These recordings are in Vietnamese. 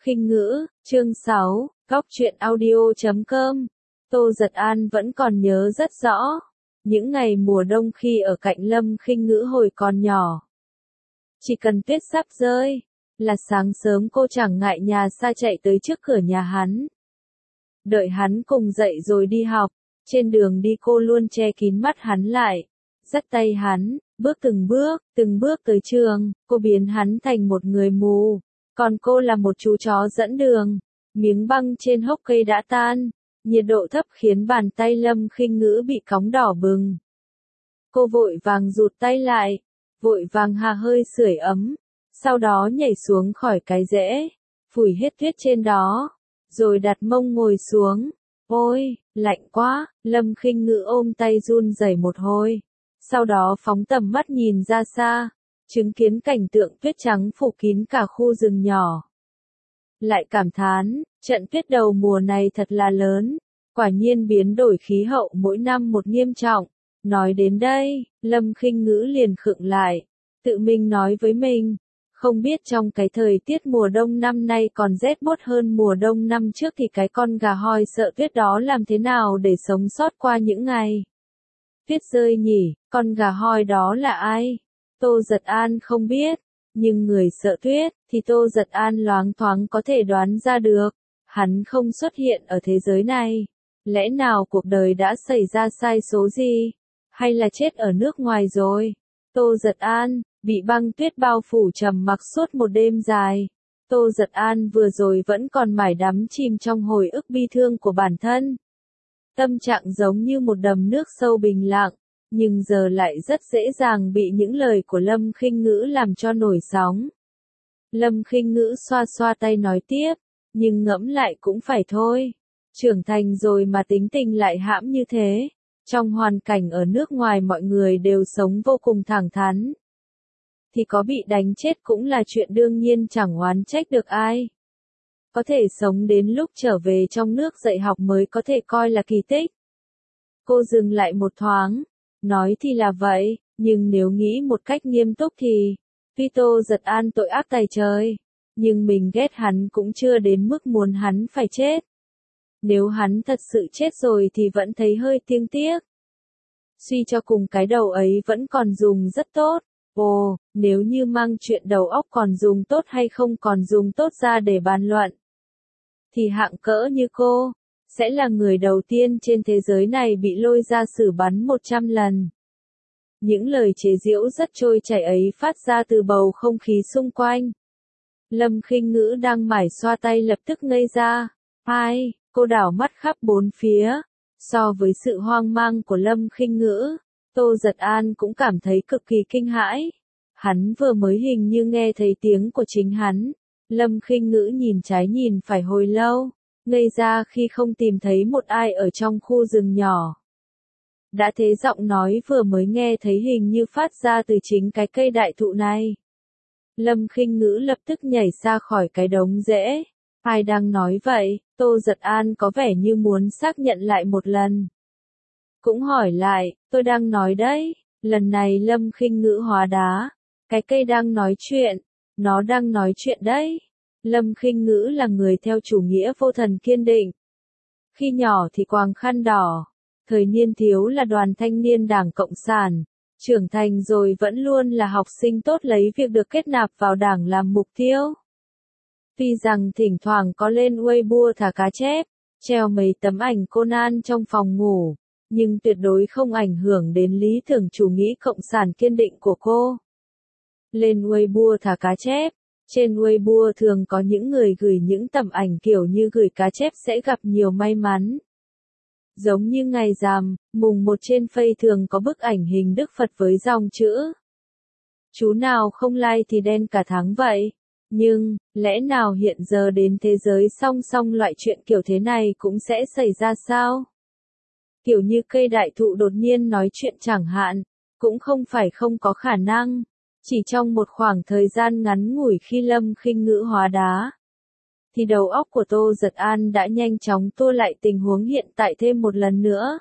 Khinh Ngữ, chương 6, Góc truyện audio.com. Tô Giật An vẫn còn nhớ rất rõ, những ngày mùa đông khi ở cạnh Lâm Khinh Ngữ hồi còn nhỏ. Chỉ cần tuyết sắp rơi, là sáng sớm cô chẳng ngại nhà xa chạy tới trước cửa nhà hắn. Đợi hắn cùng dậy rồi đi học, trên đường đi cô luôn che kín mắt hắn lại, dắt tay hắn, từng bước tới trường, cô biến hắn thành một người mù, còn cô là một chú chó dẫn đường. Miếng băng trên hốc cây đã tan, nhiệt độ thấp khiến bàn tay Lâm Khinh Ngữ bị cóng đỏ bừng. Cô vội vàng rụt tay lại, vội vàng hạ hơi sưởi ấm, sau đó nhảy xuống khỏi cái rễ, phủi hết tuyết trên đó, rồi đặt mông ngồi xuống. Ôi, lạnh quá, Lâm Khinh Ngữ ôm tay run rẩy một hồi, sau đó phóng tầm mắt nhìn ra xa, chứng kiến cảnh tượng tuyết trắng phủ kín cả khu rừng nhỏ. Lại cảm thán, trận tuyết đầu mùa này thật là lớn, quả nhiên biến đổi khí hậu mỗi năm một nghiêm trọng. Nói đến đây, Lâm Khinh Ngữ liền khựng lại, tự mình nói với mình, không biết trong cái thời tiết mùa đông năm nay còn rét buốt hơn mùa đông năm trước thì cái con gà hoi sợ tuyết đó làm thế nào để sống sót qua những ngày tuyết rơi nhỉ. Con gà hoi đó là ai? Tô Giật An không biết, nhưng người sợ tuyết thì Tô Giật An loáng thoáng có thể đoán ra được, hắn không xuất hiện ở thế giới này. Lẽ nào cuộc đời đã xảy ra sai số gì? Hay là chết ở nước ngoài rồi? Tô Giật An bị băng tuyết bao phủ trầm mặc suốt một đêm dài. Tô Giật An vừa rồi vẫn còn mải đắm chìm trong hồi ức bi thương của bản thân. Tâm trạng giống như một đầm nước sâu bình lặng, nhưng giờ lại rất dễ dàng bị những lời của Lâm Khinh Ngữ làm cho nổi sóng. Lâm Khinh Ngữ xoa xoa tay nói tiếp, nhưng ngẫm lại cũng phải thôi. Trưởng thành rồi mà tính tình lại hãm như thế. Trong hoàn cảnh ở nước ngoài mọi người đều sống vô cùng thẳng thắn, thì có bị đánh chết cũng là chuyện đương nhiên, chẳng oán trách được ai. Có thể sống đến lúc trở về trong nước dạy học mới có thể coi là kỳ tích. Cô dừng lại một thoáng, nói thì là vậy, nhưng nếu nghĩ một cách nghiêm túc thì, tuy Tô Giật An tội ác tày trời, nhưng mình ghét hắn cũng chưa đến mức muốn hắn phải chết. Nếu hắn thật sự chết rồi thì vẫn thấy hơi tiếc tiếc. Suy cho cùng cái đầu ấy vẫn còn dùng rất tốt. Ồ, nếu như mang chuyện đầu óc còn dùng tốt hay không còn dùng tốt ra để bàn luận, thì hạng cỡ như cô, sẽ là người đầu tiên trên thế giới này bị lôi ra xử bắn 100 lần. Những lời chế giễu rất trôi chảy ấy phát ra từ bầu không khí xung quanh. Lâm Khinh Ngữ đang mải xoa tay lập tức ngây ra. Ai, cô đảo mắt khắp bốn phía. So với sự hoang mang của Lâm Khinh Ngữ, Tô Giật An cũng cảm thấy cực kỳ kinh hãi. Hắn vừa mới hình như nghe thấy tiếng của chính hắn. Lâm Khinh Ngữ nhìn trái nhìn phải hồi lâu, ngây ra khi không tìm thấy một ai ở trong khu rừng nhỏ. Đã thế giọng nói vừa mới nghe thấy hình như phát ra từ chính cái cây đại thụ này. Lâm Khinh Ngữ lập tức nhảy ra khỏi cái đống rễ. Ai đang nói vậy? Tô Giật An có vẻ như muốn xác nhận lại một lần. Cũng hỏi lại, tôi đang nói đấy. Lần này Lâm Khinh Ngữ hóa đá. Cái cây đang nói chuyện. Nó đang nói chuyện đấy. Lâm Khinh Ngữ là người theo chủ nghĩa vô thần kiên định. Khi nhỏ thì quàng khăn đỏ. Thời niên thiếu là đoàn thanh niên Đảng Cộng sản. Trưởng thành rồi vẫn luôn là học sinh tốt lấy việc được kết nạp vào đảng làm mục tiêu. Tuy rằng thỉnh thoảng có lên Weibo thả cá chép, treo mấy tấm ảnh Conan trong phòng ngủ, nhưng tuyệt đối không ảnh hưởng đến lý tưởng chủ nghĩa cộng sản kiên định của cô. Lên Weibo thả cá chép, trên Weibo thường có những người gửi những tấm ảnh kiểu như gửi cá chép sẽ gặp nhiều may mắn. Giống như ngày rằm, mùng 1 trên Face thường có bức ảnh hình Đức Phật với dòng chữ: chú nào không like thì đen cả tháng vậy. Nhưng, lẽ nào hiện giờ đến thế giới song song loại chuyện kiểu thế này cũng sẽ xảy ra sao? Kiểu như cây đại thụ đột nhiên nói chuyện chẳng hạn, cũng không phải không có khả năng. Chỉ trong một khoảng thời gian ngắn ngủi khi Lâm Khinh Ngữ hóa đá, thì đầu óc của Tô Giật An đã nhanh chóng tua lại tình huống hiện tại thêm một lần nữa.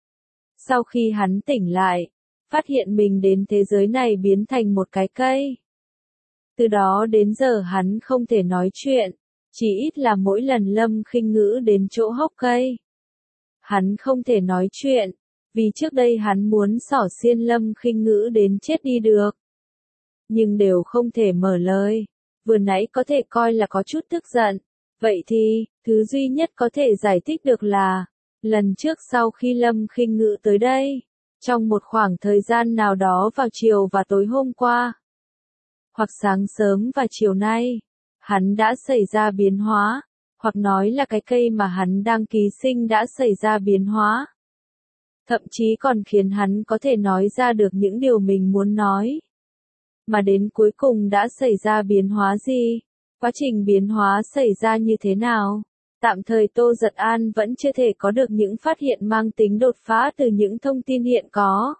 Sau khi hắn tỉnh lại, phát hiện mình đến thế giới này biến thành một cái cây. Từ đó đến giờ hắn không thể nói chuyện, Chỉ ít là mỗi lần Lâm Khinh Ngữ đến chỗ hốc cây, hắn không thể nói chuyện, vì trước đây hắn muốn xỏ xiên Lâm Khinh Ngữ đến chết đi được. Nhưng đều không thể mở lời, vừa nãy có thể coi là có chút tức giận, vậy thì, thứ duy nhất có thể giải thích được là, lần trước sau khi Lâm Khinh Ngữ tới đây, trong một khoảng thời gian nào đó vào chiều và tối hôm qua, hoặc sáng sớm và chiều nay, hắn đã xảy ra biến hóa, hoặc nói là cái cây mà hắn đang ký sinh đã xảy ra biến hóa. Thậm chí còn khiến hắn có thể nói ra được những điều mình muốn nói. Mà đến cuối cùng đã xảy ra biến hóa gì? Quá trình biến hóa xảy ra như thế nào? Tạm thời Tô Giật An vẫn chưa thể có được những phát hiện mang tính đột phá từ những thông tin hiện có.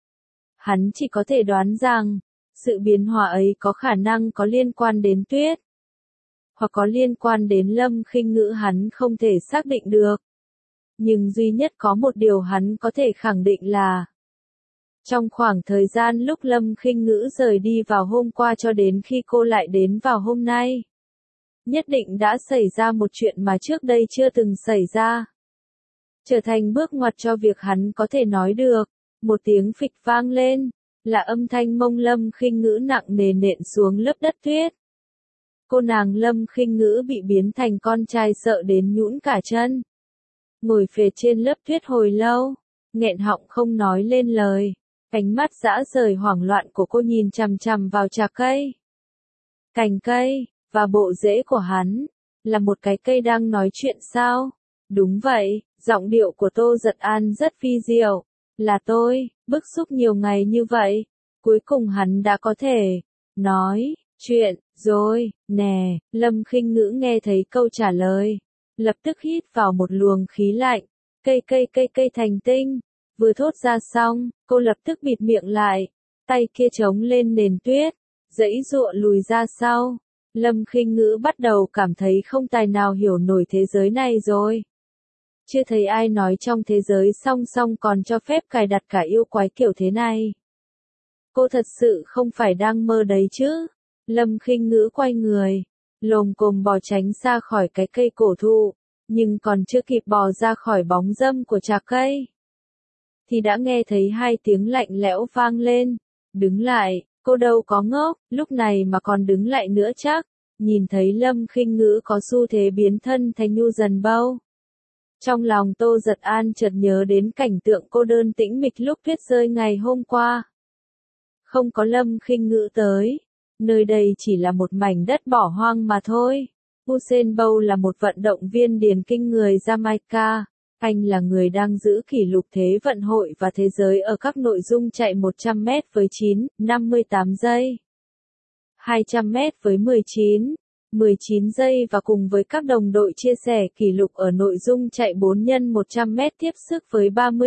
Hắn chỉ có thể đoán rằng, sự biến hóa ấy có khả năng có liên quan đến Tuyết, hoặc có liên quan đến Lâm Khinh Ngữ hắn không thể xác định được. Nhưng duy nhất có một điều hắn có thể khẳng định là, trong khoảng thời gian lúc Lâm Khinh Ngữ rời đi vào hôm qua cho đến khi cô lại đến vào hôm nay, nhất định đã xảy ra một chuyện mà trước đây chưa từng xảy ra. Trở thành bước ngoặt cho việc hắn có thể nói được. Một tiếng phịch vang lên, là âm thanh mông Lâm Khinh Ngữ nặng nề nện xuống lớp đất tuyết. Cô nàng Lâm Khinh Ngữ bị biến thành con trai sợ đến nhũn cả chân. Ngồi phệt trên lớp tuyết hồi lâu, nghẹn họng không nói lên lời. Ánh mắt dã rời hoảng loạn của cô nhìn chằm chằm vào trà cây, cành cây, và bộ rễ của hắn. Là một cái cây đang nói chuyện sao? Đúng vậy, giọng điệu của Tô Giật An rất vi diệu. Là tôi, bức xúc nhiều ngày như vậy. Cuối cùng hắn đã có thể nói chuyện rồi, nè. Lâm Khinh Ngữ nghe thấy câu trả lời, lập tức hít vào một luồng khí lạnh. Cây thành tinh. Vừa thốt ra xong, cô lập tức bịt miệng lại, tay kia chống lên nền tuyết, giãy giụa lùi ra sau. Lâm Khinh Ngữ bắt đầu cảm thấy không tài nào hiểu nổi thế giới này rồi. Chưa thấy ai nói trong thế giới song song còn cho phép cài đặt cả yêu quái kiểu thế này. Cô thật sự không phải đang mơ đấy chứ? Lâm Khinh Ngữ quay người, lồm cồm bò tránh xa khỏi cái cây cổ thụ, nhưng còn chưa kịp bò ra khỏi bóng râm của trà cây, thì đã nghe thấy hai tiếng lạnh lẽo vang lên. Đứng lại, cô đâu có ngốc, lúc này mà còn đứng lại nữa chắc. Nhìn thấy Lâm Khinh Ngữ có xu thế biến thân thành nhu dần bâu. Trong lòng Tô Giật An chợt nhớ đến cảnh tượng cô đơn tĩnh mịch lúc tuyết rơi ngày hôm qua. Không có Lâm Khinh Ngữ tới, nơi đây chỉ là một mảnh đất bỏ hoang mà thôi. Usain Bolt là một vận động viên điền kinh người Jamaica. Anh là người đang giữ kỷ lục Thế vận hội và thế giới ở các nội dung chạy 100m với 9,58 giây, 200m với 19 giây và cùng với các đồng đội chia sẻ kỷ lục ở nội dung chạy 4x100m tiếp sức với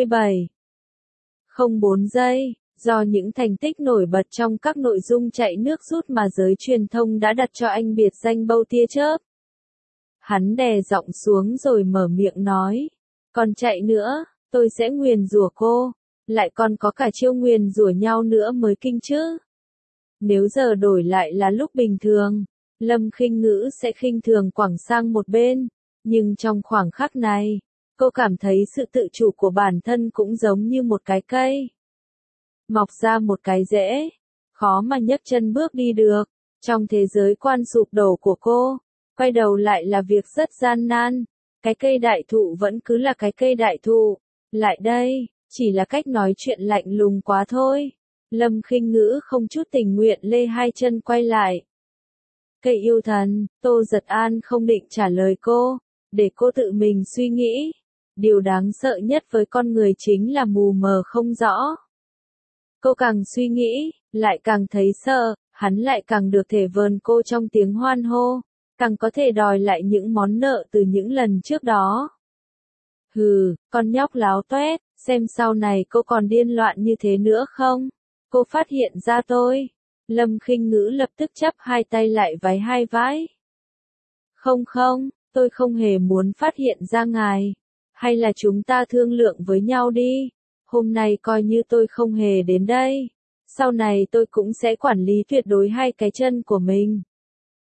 37,04 giây. Do những thành tích nổi bật trong các nội dung chạy nước rút mà giới truyền thông đã đặt cho anh biệt danh Bâu tia chớp. Hắn đè giọng xuống rồi mở miệng nói. Còn chạy nữa, tôi sẽ nguyền rủa cô. Lại còn có cả chiêu nguyền rủa nhau nữa mới kinh chứ. Nếu giờ đổi lại là lúc bình thường, Lâm Khinh Ngữ sẽ khinh thường quẳng sang một bên. Nhưng trong khoảng khắc này, cô cảm thấy sự tự chủ của bản thân cũng giống như một cái cây mọc ra một cái rễ, khó mà nhấc chân bước đi được. Trong thế giới quan sụp đổ của cô, quay đầu lại là việc rất gian nan. Cái cây đại thụ vẫn cứ là cái cây đại thụ. Lại đây, chỉ là cách nói chuyện lạnh lùng quá thôi. Lâm Khinh Ngữ không chút tình nguyện lê hai chân quay lại. Cây yêu thần, Tô Giật An không định trả lời cô, để cô tự mình suy nghĩ. Điều đáng sợ nhất với con người chính là mù mờ không rõ. Cô càng suy nghĩ, lại càng thấy sợ, hắn lại càng được thể vờn cô trong tiếng hoan hô, càng có thể đòi lại những món nợ từ những lần trước đó. Hừ, con nhóc láo toét, xem sau này cô còn điên loạn như thế nữa không? Cô phát hiện ra tôi. Lâm Khinh Ngữ lập tức chắp hai tay lại váy hai vái. Không, tôi không hề muốn phát hiện ra ngài. Hay là chúng ta thương lượng với nhau đi. Hôm nay coi như tôi không hề đến đây. Sau này tôi cũng sẽ quản lý tuyệt đối hai cái chân của mình.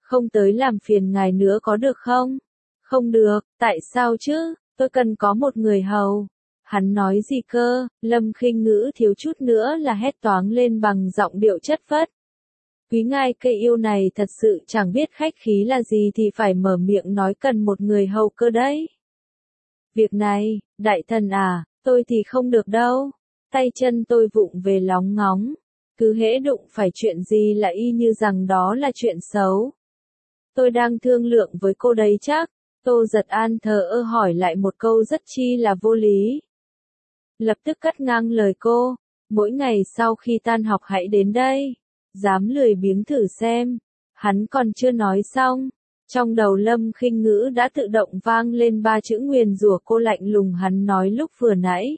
Không tới làm phiền ngài nữa có được không? Không được, tại sao chứ, tôi cần có một người hầu. Hắn nói gì cơ, Lâm Khinh Ngữ thiếu chút nữa là hét toáng lên bằng giọng điệu chất phất. Quý ngài cây yêu này thật sự chẳng biết khách khí là gì thì phải mở miệng nói cần một người hầu cơ đấy. Việc này, đại thần à, tôi thì không được đâu. Tay chân tôi vụng về lóng ngóng. Cứ hễ đụng phải chuyện gì là y như rằng đó là chuyện xấu. Tôi đang thương lượng với cô đấy chắc. Tô Giật An thờ ơ hỏi lại một câu rất chi là vô lý. Lập tức cắt ngang lời cô. Mỗi ngày sau khi tan học hãy đến đây. Dám lười biếng thử xem. Hắn còn chưa nói xong. Trong đầu Lâm Khinh Ngữ đã tự động vang lên 3 chữ nguyền rủa cô lạnh lùng hắn nói lúc vừa nãy.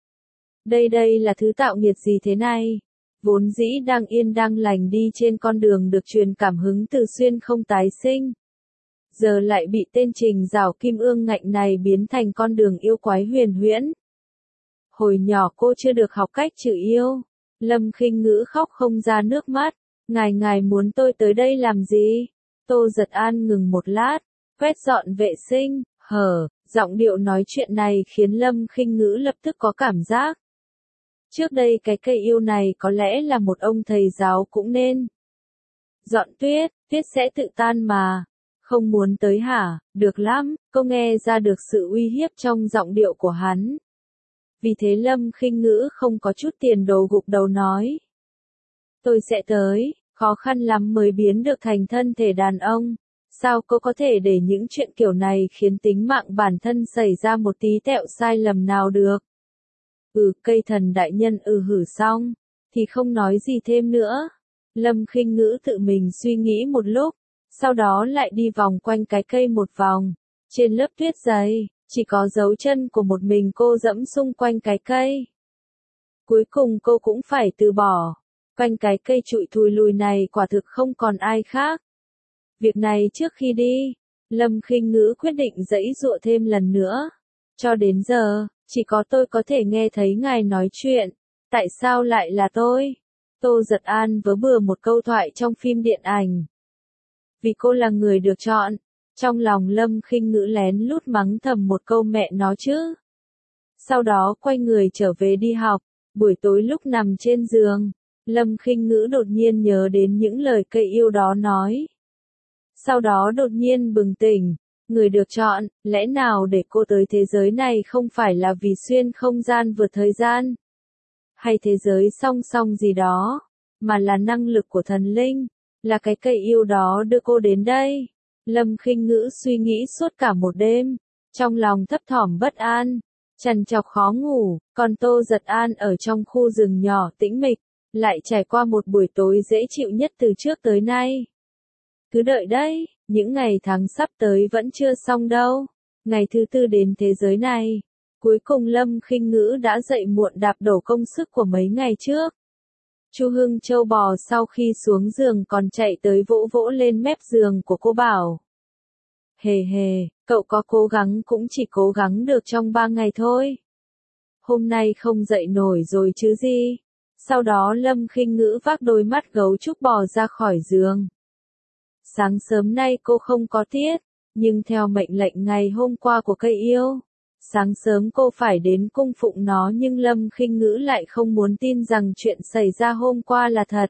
Đây là thứ tạo nghiệt gì thế này? Vốn dĩ đang yên đang lành đi trên con đường được truyền cảm hứng từ xuyên không tái sinh. Giờ lại bị tên Trình Giảo Kim Ương ngạnh này biến thành con đường yêu quái huyền huyễn. Hồi nhỏ cô chưa được học cách chữ yêu. Lâm Khinh Ngữ khóc không ra nước mắt. Ngài muốn tôi tới đây làm gì? Tô Giật An ngừng một lát, quét dọn vệ sinh, giọng điệu nói chuyện này khiến Lâm Khinh Ngữ lập tức có cảm giác. Trước đây cái cây yêu này có lẽ là một ông thầy giáo cũng nên. Dọn tuyết, tuyết sẽ tự tan mà. Không muốn tới hả? Được lắm, cô nghe ra được sự uy hiếp trong giọng điệu của hắn. Vì thế Lâm Khinh Ngữ không có chút tiền đồ gục đầu nói. Tôi sẽ tới, khó khăn lắm mới biến được thành thân thể đàn ông. Sao cô có thể để những chuyện kiểu này khiến tính mạng bản thân xảy ra một tí tẹo sai lầm nào được? Cây thần đại nhân hử xong, thì không nói gì thêm nữa. Lâm Khinh Ngữ tự mình suy nghĩ một lúc, sau đó lại đi vòng quanh cái cây một vòng. Trên lớp tuyết dày, chỉ có dấu chân của một mình cô dẫm xung quanh cái cây. Cuối cùng cô cũng phải từ bỏ. Quanh cái cây trụi thùi lùi này quả thực không còn ai khác. Việc này trước khi đi, Lâm Khinh Ngữ quyết định giãy giụa thêm lần nữa. Cho đến giờ, chỉ có tôi có thể nghe thấy ngài nói chuyện. Tại sao lại là tôi? Tô Giật An vớ bừa một câu thoại trong phim điện ảnh. Vì cô là người được chọn. Trong lòng Lâm Khinh Ngữ lén lút mắng thầm một câu mẹ nó chứ. Sau đó quay người trở về đi học. Buổi tối lúc nằm trên giường, Lâm Khinh Ngữ đột nhiên nhớ đến những lời cây yêu đó nói. Sau đó đột nhiên bừng tỉnh, người được chọn, lẽ nào để cô tới thế giới này không phải là vì xuyên không gian vượt thời gian, hay thế giới song song gì đó, mà là năng lực của thần linh, là cái cây yêu đó đưa cô đến đây. Lâm Khinh Ngữ suy nghĩ suốt cả một đêm, trong lòng thấp thỏm bất an, trằn trọc khó ngủ, còn Tô Giật An ở trong khu rừng nhỏ tĩnh mịch, lại trải qua một buổi tối dễ chịu nhất từ trước tới nay. Cứ đợi đấy, những ngày tháng sắp tới vẫn chưa xong đâu. Ngày thứ 4 đến thế giới này, cuối cùng Lâm Khinh Ngữ đã dậy muộn đạp đổ công sức của mấy ngày trước. Chu Hưng Châu bò sau khi xuống giường còn chạy tới vỗ vỗ lên mép giường của cô bảo. Hề, cậu có cố gắng cũng chỉ cố gắng được trong 3 ngày thôi. Hôm nay không dậy nổi rồi chứ gì. Sau đó Lâm Khinh Ngữ vác đôi mắt gấu trúc bò ra khỏi giường. Sáng sớm nay cô không có tiết, nhưng theo mệnh lệnh ngày hôm qua của cây yêu, sáng sớm cô phải đến cung phụng nó, nhưng Lâm Khinh Ngữ lại không muốn tin rằng chuyện xảy ra hôm qua là thật.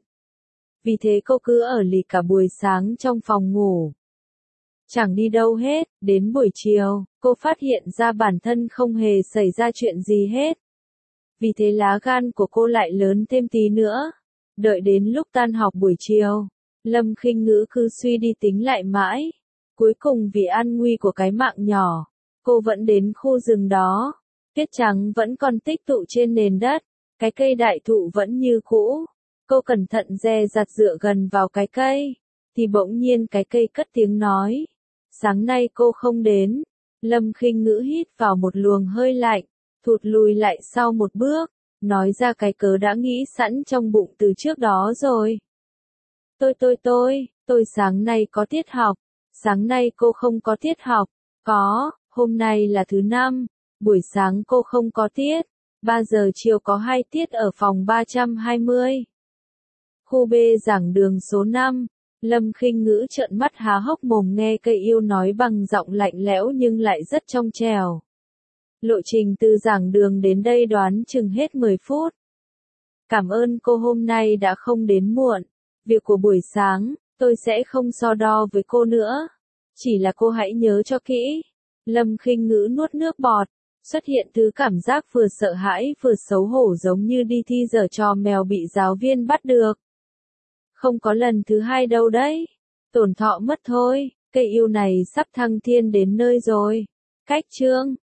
Vì thế cô cứ ở lì cả buổi sáng trong phòng ngủ. Chẳng đi đâu hết, đến buổi chiều, cô phát hiện ra bản thân không hề xảy ra chuyện gì hết. Vì thế lá gan của cô lại lớn thêm tí nữa. Đợi đến lúc tan học buổi chiều, Lâm Khinh Ngữ cứ suy đi tính lại mãi. Cuối cùng vì an nguy của cái mạng nhỏ, cô vẫn đến khu rừng đó. Tuyết trắng vẫn còn tích tụ trên nền đất, cái cây đại thụ vẫn như cũ. Cô cẩn thận dè dặt dựa gần vào cái cây, thì bỗng nhiên cái cây cất tiếng nói. Sáng nay cô không đến. Lâm Khinh Ngữ hít vào một luồng hơi lạnh, thụt lùi lại sau một bước, nói ra cái cớ đã nghĩ sẵn trong bụng từ trước đó rồi. Tôi sáng nay có tiết học. Sáng nay cô không có tiết học. Có, hôm nay là thứ 5, buổi sáng cô không có tiết. 3 giờ chiều có 2 tiết ở phòng 320. Khu B giảng đường số 5. Lâm Khinh Ngữ trợn mắt há hốc mồm nghe cây yêu nói bằng giọng lạnh lẽo nhưng lại rất trong trẻo. Lộ trình từ giảng đường đến đây đoán chừng hết 10 phút. Cảm ơn cô hôm nay đã không đến muộn. Việc của buổi sáng, tôi sẽ không so đo với cô nữa. Chỉ là cô hãy nhớ cho kỹ. Lâm Khinh Ngữ nuốt nước bọt, xuất hiện thứ cảm giác vừa sợ hãi vừa xấu hổ giống như đi thi giở trò mèo bị giáo viên bắt được. Không có lần thứ hai đâu đấy. Tổn thọ mất thôi, cây yêu này sắp thăng thiên đến nơi rồi. Cách chương